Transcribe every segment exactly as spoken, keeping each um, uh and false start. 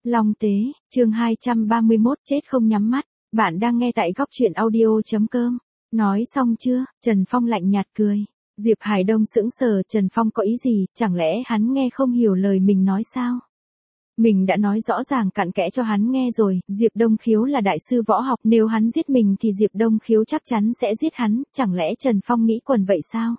Long Tế, chương hai trăm ba mươi mốt chết không nhắm mắt, bạn đang nghe tại góc truyện audio.com. Nói xong chưa? Trần Phong lạnh nhạt cười. Diệp Hải Đông sững sờ, Trần Phong có ý gì, chẳng lẽ hắn nghe không hiểu lời mình nói sao? Mình đã nói rõ ràng cặn kẽ cho hắn nghe rồi, Diệp Đông Khiếu là đại sư võ học, nếu hắn giết mình thì Diệp Đông Khiếu chắc chắn sẽ giết hắn, chẳng lẽ Trần Phong nghĩ quần vậy sao?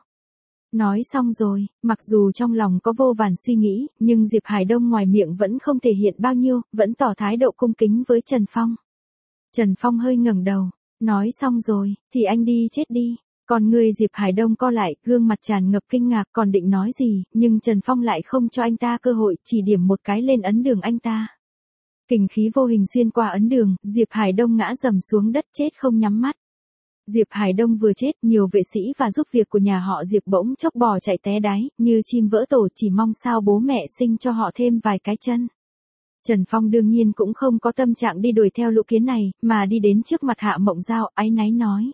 Nói xong rồi, mặc dù trong lòng có vô vàn suy nghĩ, nhưng Diệp Hải Đông ngoài miệng vẫn không thể hiện bao nhiêu, vẫn tỏ thái độ cung kính với Trần Phong. Trần Phong hơi ngẩng đầu, nói xong rồi, thì anh đi chết đi. Còn người Diệp Hải Đông co lại, gương mặt tràn ngập kinh ngạc còn định nói gì, nhưng Trần Phong lại không cho anh ta cơ hội, chỉ điểm một cái lên ấn đường anh ta. Kình khí vô hình xuyên qua ấn đường, Diệp Hải Đông ngã rầm xuống đất chết không nhắm mắt. Diệp Hải Đông vừa chết, nhiều vệ sĩ và giúp việc của nhà họ Diệp bỗng chốc bò chạy té đáy, như chim vỡ tổ, chỉ mong sao bố mẹ sinh cho họ thêm vài cái chân. Trần Phong đương nhiên cũng không có tâm trạng đi đuổi theo lũ kiến này, mà đi đến trước mặt Hạ Mộng Giao, áy náy nói.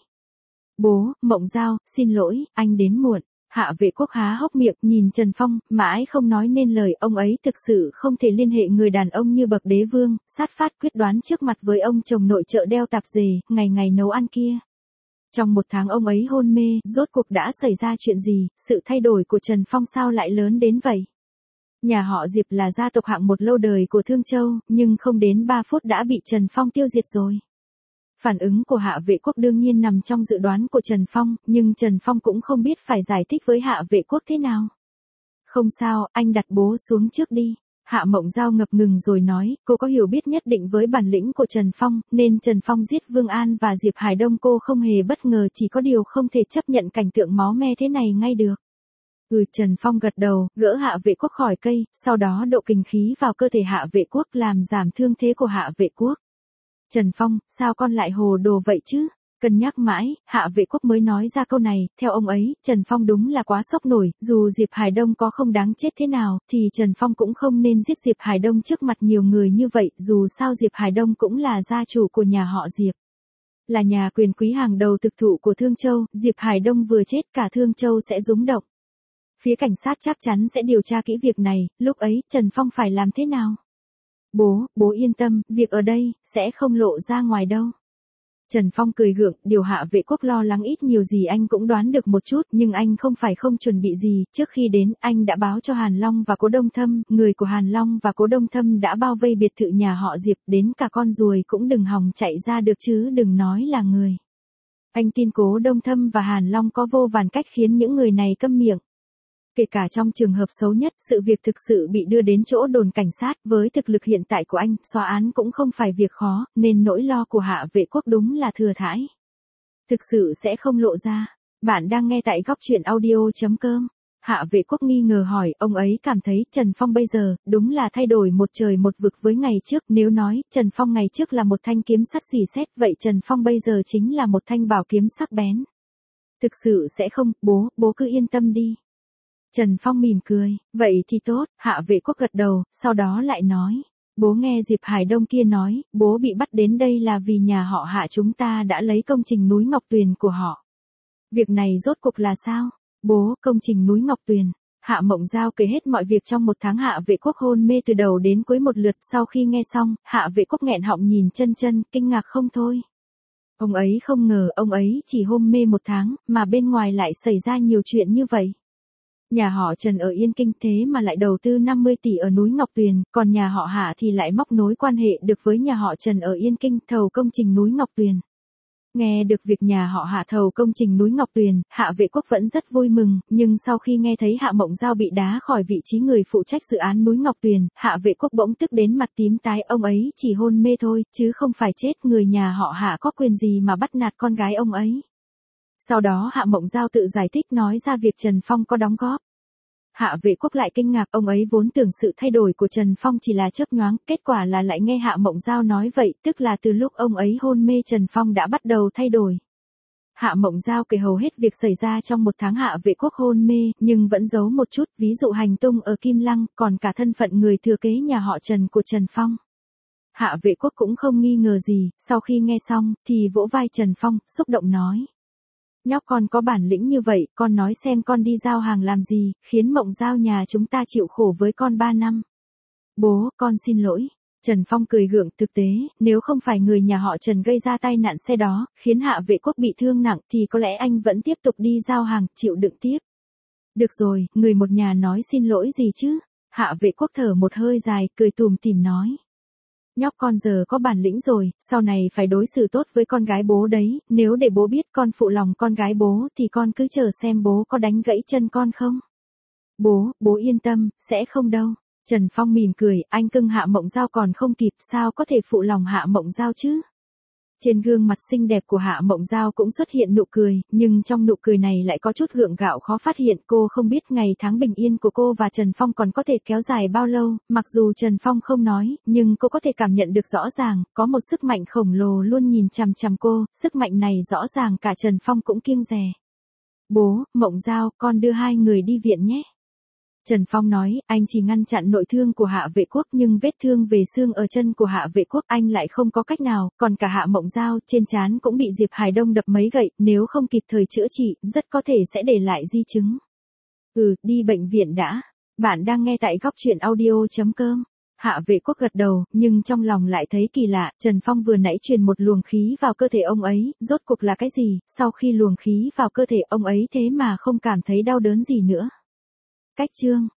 Bố, Mộng Giao, xin lỗi, anh đến muộn. Hạ Vệ Quốc há hốc miệng, nhìn Trần Phong, mãi không nói nên lời, ông ấy thực sự không thể liên hệ người đàn ông như bậc đế vương, sát phát quyết đoán trước mặt với ông chồng nội trợ đeo tạp dề, ngày ngày nấu ăn kia. Trong một tháng ông ấy hôn mê, rốt cuộc đã xảy ra chuyện gì, sự thay đổi của Trần Phong sao lại lớn đến vậy? Nhà họ Diệp là gia tộc hạng một lâu đời của Thương Châu, nhưng không đến ba phút đã bị Trần Phong tiêu diệt rồi. Phản ứng của Hạ Vệ Quốc đương nhiên nằm trong dự đoán của Trần Phong, nhưng Trần Phong cũng không biết phải giải thích với Hạ Vệ Quốc thế nào. Không sao, anh đặt bố xuống trước đi. Hạ Mộng Giao ngập ngừng rồi nói, cô có hiểu biết nhất định với bản lĩnh của Trần Phong, nên Trần Phong giết Vương An và Diệp Hải Đông cô không hề bất ngờ, chỉ có điều không thể chấp nhận cảnh tượng máu me thế này ngay được. Ừ, Trần Phong gật đầu, gỡ Hạ Vệ Quốc khỏi cây, sau đó độ kình khí vào cơ thể Hạ Vệ Quốc làm giảm thương thế của Hạ Vệ Quốc. Trần Phong, sao con lại hồ đồ vậy chứ? Cân nhắc mãi, Hạ Vệ Quốc mới nói ra câu này, theo ông ấy, Trần Phong đúng là quá sốc nổi, dù Diệp Hải Đông có không đáng chết thế nào, thì Trần Phong cũng không nên giết Diệp Hải Đông trước mặt nhiều người như vậy, dù sao Diệp Hải Đông cũng là gia chủ của nhà họ Diệp. Là nhà quyền quý hàng đầu thực thụ của Thương Châu, Diệp Hải Đông vừa chết cả Thương Châu sẽ rúng động. Phía cảnh sát chắc chắn sẽ điều tra kỹ việc này, lúc ấy, Trần Phong phải làm thế nào? Bố, bố yên tâm, việc ở đây, sẽ không lộ ra ngoài đâu. Trần Phong cười gượng, điều Hạ Vệ Quốc lo lắng ít nhiều gì anh cũng đoán được một chút, nhưng anh không phải không chuẩn bị gì, trước khi đến, anh đã báo cho Hàn Long và Cố Đông Thâm, người của Hàn Long và Cố Đông Thâm đã bao vây biệt thự nhà họ Diệp, đến cả con ruồi cũng đừng hòng chạy ra được chứ đừng nói là người. Anh tin Cố Đông Thâm và Hàn Long có vô vàn cách khiến những người này câm miệng. Kể cả trong trường hợp xấu nhất, sự việc thực sự bị đưa đến chỗ đồn cảnh sát, với thực lực hiện tại của anh, xóa án cũng không phải việc khó, nên nỗi lo của Hạ Vệ Quốc đúng là thừa thãi. Thực sự sẽ không lộ ra. Bạn đang nghe tại góc truyện audio.com. Hạ Vệ Quốc nghi ngờ hỏi, ông ấy cảm thấy Trần Phong bây giờ, đúng là thay đổi một trời một vực với ngày trước, nếu nói, Trần Phong ngày trước là một thanh kiếm sắc xỉ sét, vậy Trần Phong bây giờ chính là một thanh bảo kiếm sắc bén. Thực sự sẽ không, bố, bố cứ yên tâm đi. Trần Phong mỉm cười, vậy thì tốt, Hạ Vệ Quốc gật đầu, sau đó lại nói, bố nghe Diệp Hải Đông kia nói, bố bị bắt đến đây là vì nhà họ Hạ chúng ta đã lấy công trình núi Ngọc Tuyền của họ. Việc này rốt cuộc là sao? Bố, công trình núi Ngọc Tuyền. Hạ Mộng Giao kể hết mọi việc trong một tháng Hạ Vệ Quốc hôn mê từ đầu đến cuối một lượt, sau khi nghe xong, Hạ Vệ Quốc nghẹn họng nhìn chân chân, kinh ngạc không thôi. Ông ấy không ngờ ông ấy chỉ hôn mê một tháng, mà bên ngoài lại xảy ra nhiều chuyện như vậy. Nhà họ Trần ở Yên Kinh thế mà lại đầu tư năm mươi tỷ ở núi Ngọc Tuyền, còn nhà họ Hạ thì lại móc nối quan hệ được với nhà họ Trần ở Yên Kinh thầu công trình núi Ngọc Tuyền. Nghe được việc nhà họ Hạ thầu công trình núi Ngọc Tuyền, Hạ Vệ Quốc vẫn rất vui mừng, nhưng sau khi nghe thấy Hạ Mộng Giao bị đá khỏi vị trí người phụ trách dự án núi Ngọc Tuyền, Hạ Vệ Quốc bỗng tức đến mặt tím tái, ông ấy chỉ hôn mê thôi, chứ không phải chết, người nhà họ Hạ có quyền gì mà bắt nạt con gái ông ấy. Sau đó Hạ Mộng Giao tự giải thích nói ra việc Trần Phong có đóng góp. Hạ Vệ Quốc lại kinh ngạc, ông ấy vốn tưởng sự thay đổi của Trần Phong chỉ là chớp nhoáng, kết quả là lại nghe Hạ Mộng Giao nói vậy, tức là từ lúc ông ấy hôn mê Trần Phong đã bắt đầu thay đổi. Hạ Mộng Giao kể hầu hết việc xảy ra trong một tháng Hạ Vệ Quốc hôn mê, nhưng vẫn giấu một chút, ví dụ hành tung ở Kim Lăng, còn cả thân phận người thừa kế nhà họ Trần của Trần Phong. Hạ Vệ Quốc cũng không nghi ngờ gì, sau khi nghe xong, thì vỗ vai Trần Phong, xúc động nói. Nhóc con có bản lĩnh như vậy, con nói xem con đi giao hàng làm gì, khiến Mộng Giao nhà chúng ta chịu khổ với con ba năm. Bố, con xin lỗi. Trần Phong cười gượng, thực tế, nếu không phải người nhà họ Trần gây ra tai nạn xe đó, khiến Hạ Vệ Quốc bị thương nặng thì có lẽ anh vẫn tiếp tục đi giao hàng, chịu đựng tiếp. Được rồi, người một nhà nói xin lỗi gì chứ? Hạ Vệ Quốc thở một hơi dài, cười tùm tìm nói. Nhóc con giờ có bản lĩnh rồi, sau này phải đối xử tốt với con gái bố đấy, nếu để bố biết con phụ lòng con gái bố thì con cứ chờ xem bố có đánh gãy chân con không. Bố, bố yên tâm, sẽ không đâu. Trần Phong mỉm cười, anh cưng Hạ Mộng Giao còn không kịp, sao có thể phụ lòng Hạ Mộng Giao chứ? Trên gương mặt xinh đẹp của Hạ Mộng Giao cũng xuất hiện nụ cười, nhưng trong nụ cười này lại có chút gượng gạo khó phát hiện. Cô không biết ngày tháng bình yên của cô và Trần Phong còn có thể kéo dài bao lâu, mặc dù Trần Phong không nói, nhưng cô có thể cảm nhận được rõ ràng, có một sức mạnh khổng lồ luôn nhìn chằm chằm cô, sức mạnh này rõ ràng cả Trần Phong cũng kiêng dè. Bố, Mộng Giao, con đưa hai người đi viện nhé. Trần Phong nói, anh chỉ ngăn chặn nội thương của Hạ Vệ Quốc nhưng vết thương về xương ở chân của Hạ Vệ Quốc anh lại không có cách nào, còn cả Hạ Mộng Giao trên trán cũng bị Diệp Hải Đông đập mấy gậy, nếu không kịp thời chữa trị, rất có thể sẽ để lại di chứng. Ừ, đi bệnh viện đã. Bạn đang nghe tại góc truyện audio chấm com. Hạ Vệ Quốc gật đầu, nhưng trong lòng lại thấy kỳ lạ, Trần Phong vừa nãy truyền một luồng khí vào cơ thể ông ấy, rốt cuộc là cái gì, sau khi luồng khí vào cơ thể ông ấy thế mà không cảm thấy đau đớn gì nữa. Cách chương